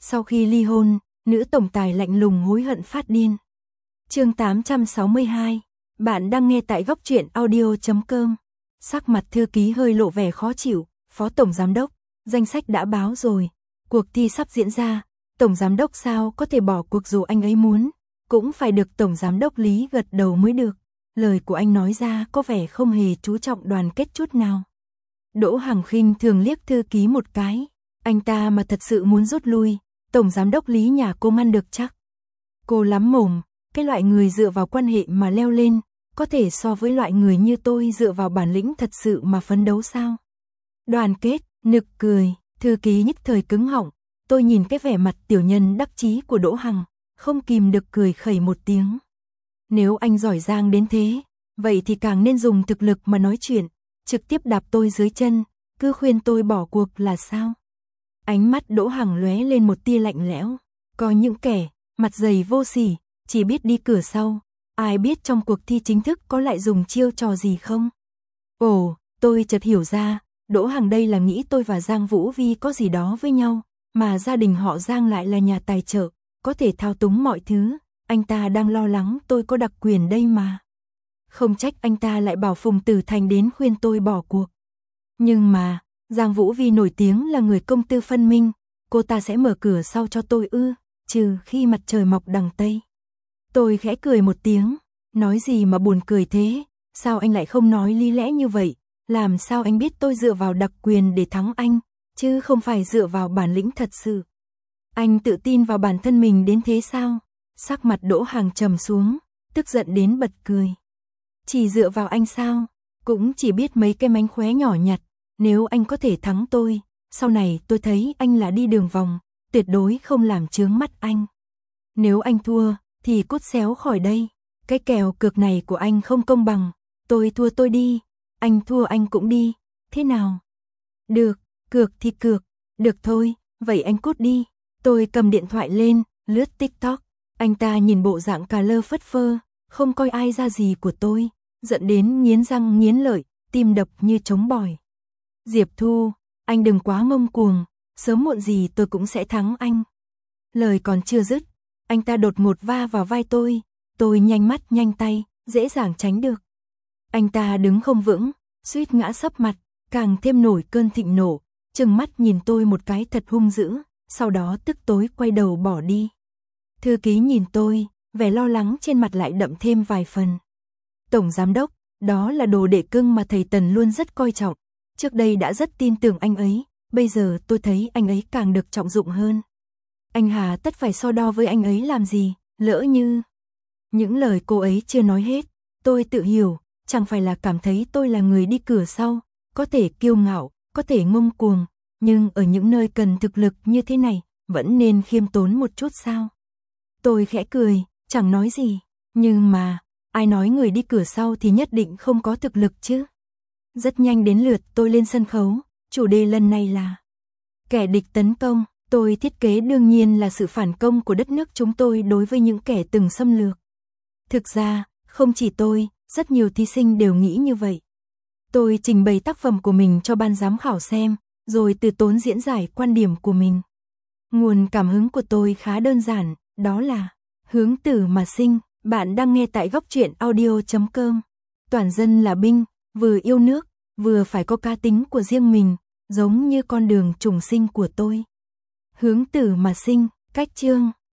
Sau khi ly hôn, nữ tổng tài lạnh lùng hối hận phát điên. Chương 862. Bạn đang nghe tại góc truyện audio.com. Sắc mặt thư ký hơi lộ vẻ khó chịu. Phó tổng giám đốc, danh sách đã báo rồi. Cuộc thi sắp diễn ra. Tổng giám đốc sao có thể bỏ cuộc dù anh ấy muốn. Cũng phải được tổng giám đốc Lý gật đầu mới được. Lời của anh nói ra có vẻ không hề chú trọng đoàn kết chút nào. Đỗ Hằng khinh thường liếc thư ký một cái. Anh ta mà thật sự muốn rút lui, tổng giám đốc Lý nhà cô ăn được chắc. Cô lắm mồm, cái loại người dựa vào quan hệ mà leo lên, có thể so với loại người như tôi dựa vào bản lĩnh thật sự mà phấn đấu sao? Đoàn kết, nực cười, thư ký nhất thời cứng họng. Tôi nhìn cái vẻ mặt tiểu nhân đắc chí của Đỗ Hằng, không kìm được cười khẩy một tiếng. Nếu anh giỏi giang đến thế, vậy thì càng nên dùng thực lực mà nói chuyện, trực tiếp đạp tôi dưới chân, cứ khuyên tôi bỏ cuộc là sao? Ánh mắt Đỗ Hằng lóe lên một tia lạnh lẽo, có những kẻ mặt dày vô sỉ, chỉ biết đi cửa sau, ai biết trong cuộc thi chính thức có lại dùng chiêu trò gì không? Ồ, tôi chợt hiểu ra, Đỗ Hằng đây là nghĩ tôi và Giang Vũ Vi có gì đó với nhau, mà gia đình họ Giang lại là nhà tài trợ, có thể thao túng mọi thứ, anh ta đang lo lắng tôi có đặc quyền đây mà. Không trách anh ta lại bảo Phùng Tử Thành đến khuyên tôi bỏ cuộc. Nhưng mà, Giang Vũ Vi nổi tiếng là người công tư phân minh, cô ta sẽ mở cửa sau cho tôi ư, trừ khi mặt trời mọc đằng Tây. Tôi khẽ cười một tiếng, nói gì mà buồn cười thế, sao anh lại không nói lý lẽ như vậy, làm sao anh biết tôi dựa vào đặc quyền để thắng anh, chứ không phải dựa vào bản lĩnh thật sự. Anh tự tin vào bản thân mình đến thế sao? Sắc mặt Đỗ Hằng trầm xuống, tức giận đến bật cười. Chỉ dựa vào anh sao? Cũng chỉ biết mấy cái mánh khóe nhỏ nhặt, nếu anh có thể thắng tôi, sau này tôi thấy anh là đi đường vòng, tuyệt đối không làm chướng mắt anh. Nếu anh thua, thì cút xéo khỏi đây, cái kèo cược này của anh không công bằng, tôi thua tôi đi, anh thua anh cũng đi, thế nào? Được, cược thì cược, được thôi, vậy anh cút đi. Tôi cầm điện thoại lên, lướt TikTok, anh ta nhìn bộ dạng cà lơ phất phơ, không coi ai ra gì của tôi, giận đến nghiến răng nghiến lợi, tim đập như trống bỏi. Diệp Thu, anh đừng quá ngông cuồng, sớm muộn gì tôi cũng sẽ thắng anh. Lời còn chưa dứt, anh ta đột ngột va vào vai tôi nhanh mắt nhanh tay, dễ dàng tránh được. Anh ta đứng không vững, suýt ngã sấp mặt, càng thêm nổi cơn thịnh nộ, trừng mắt nhìn tôi một cái thật hung dữ, sau đó tức tối quay đầu bỏ đi. Thư ký nhìn tôi, vẻ lo lắng trên mặt lại đậm thêm vài phần. Tổng giám đốc, đó là đồ đệ cưng mà thầy Tần luôn rất coi trọng. Trước đây đã rất tin tưởng anh ấy, bây giờ tôi thấy anh ấy càng được trọng dụng hơn. Anh hà tất phải so đo với anh ấy làm gì, lỡ như... Những lời cô ấy chưa nói hết, tôi tự hiểu, chẳng phải là cảm thấy tôi là người đi cửa sau, có thể kiêu ngạo, có thể ngông cuồng, nhưng ở những nơi cần thực lực như thế này, vẫn nên khiêm tốn một chút sao. Tôi khẽ cười, chẳng nói gì, nhưng mà, ai nói người đi cửa sau thì nhất định không có thực lực chứ. Rất nhanh đến lượt tôi lên sân khấu, chủ đề lần này là kẻ địch tấn công, tôi thiết kế đương nhiên là sự phản công của đất nước chúng tôi đối với những kẻ từng xâm lược. Thực ra, không chỉ tôi, rất nhiều thí sinh đều nghĩ như vậy. Tôi trình bày tác phẩm của mình cho ban giám khảo xem, rồi từ tốn diễn giải quan điểm của mình. Nguồn cảm hứng của tôi khá đơn giản, đó là hướng tử mà sinh, bạn đang nghe tại góc truyện audio.com. Toàn dân là binh, vừa yêu nước, vừa phải có cá tính của riêng mình, giống như con đường trùng sinh của tôi. Hướng tử mà sinh, cách chương.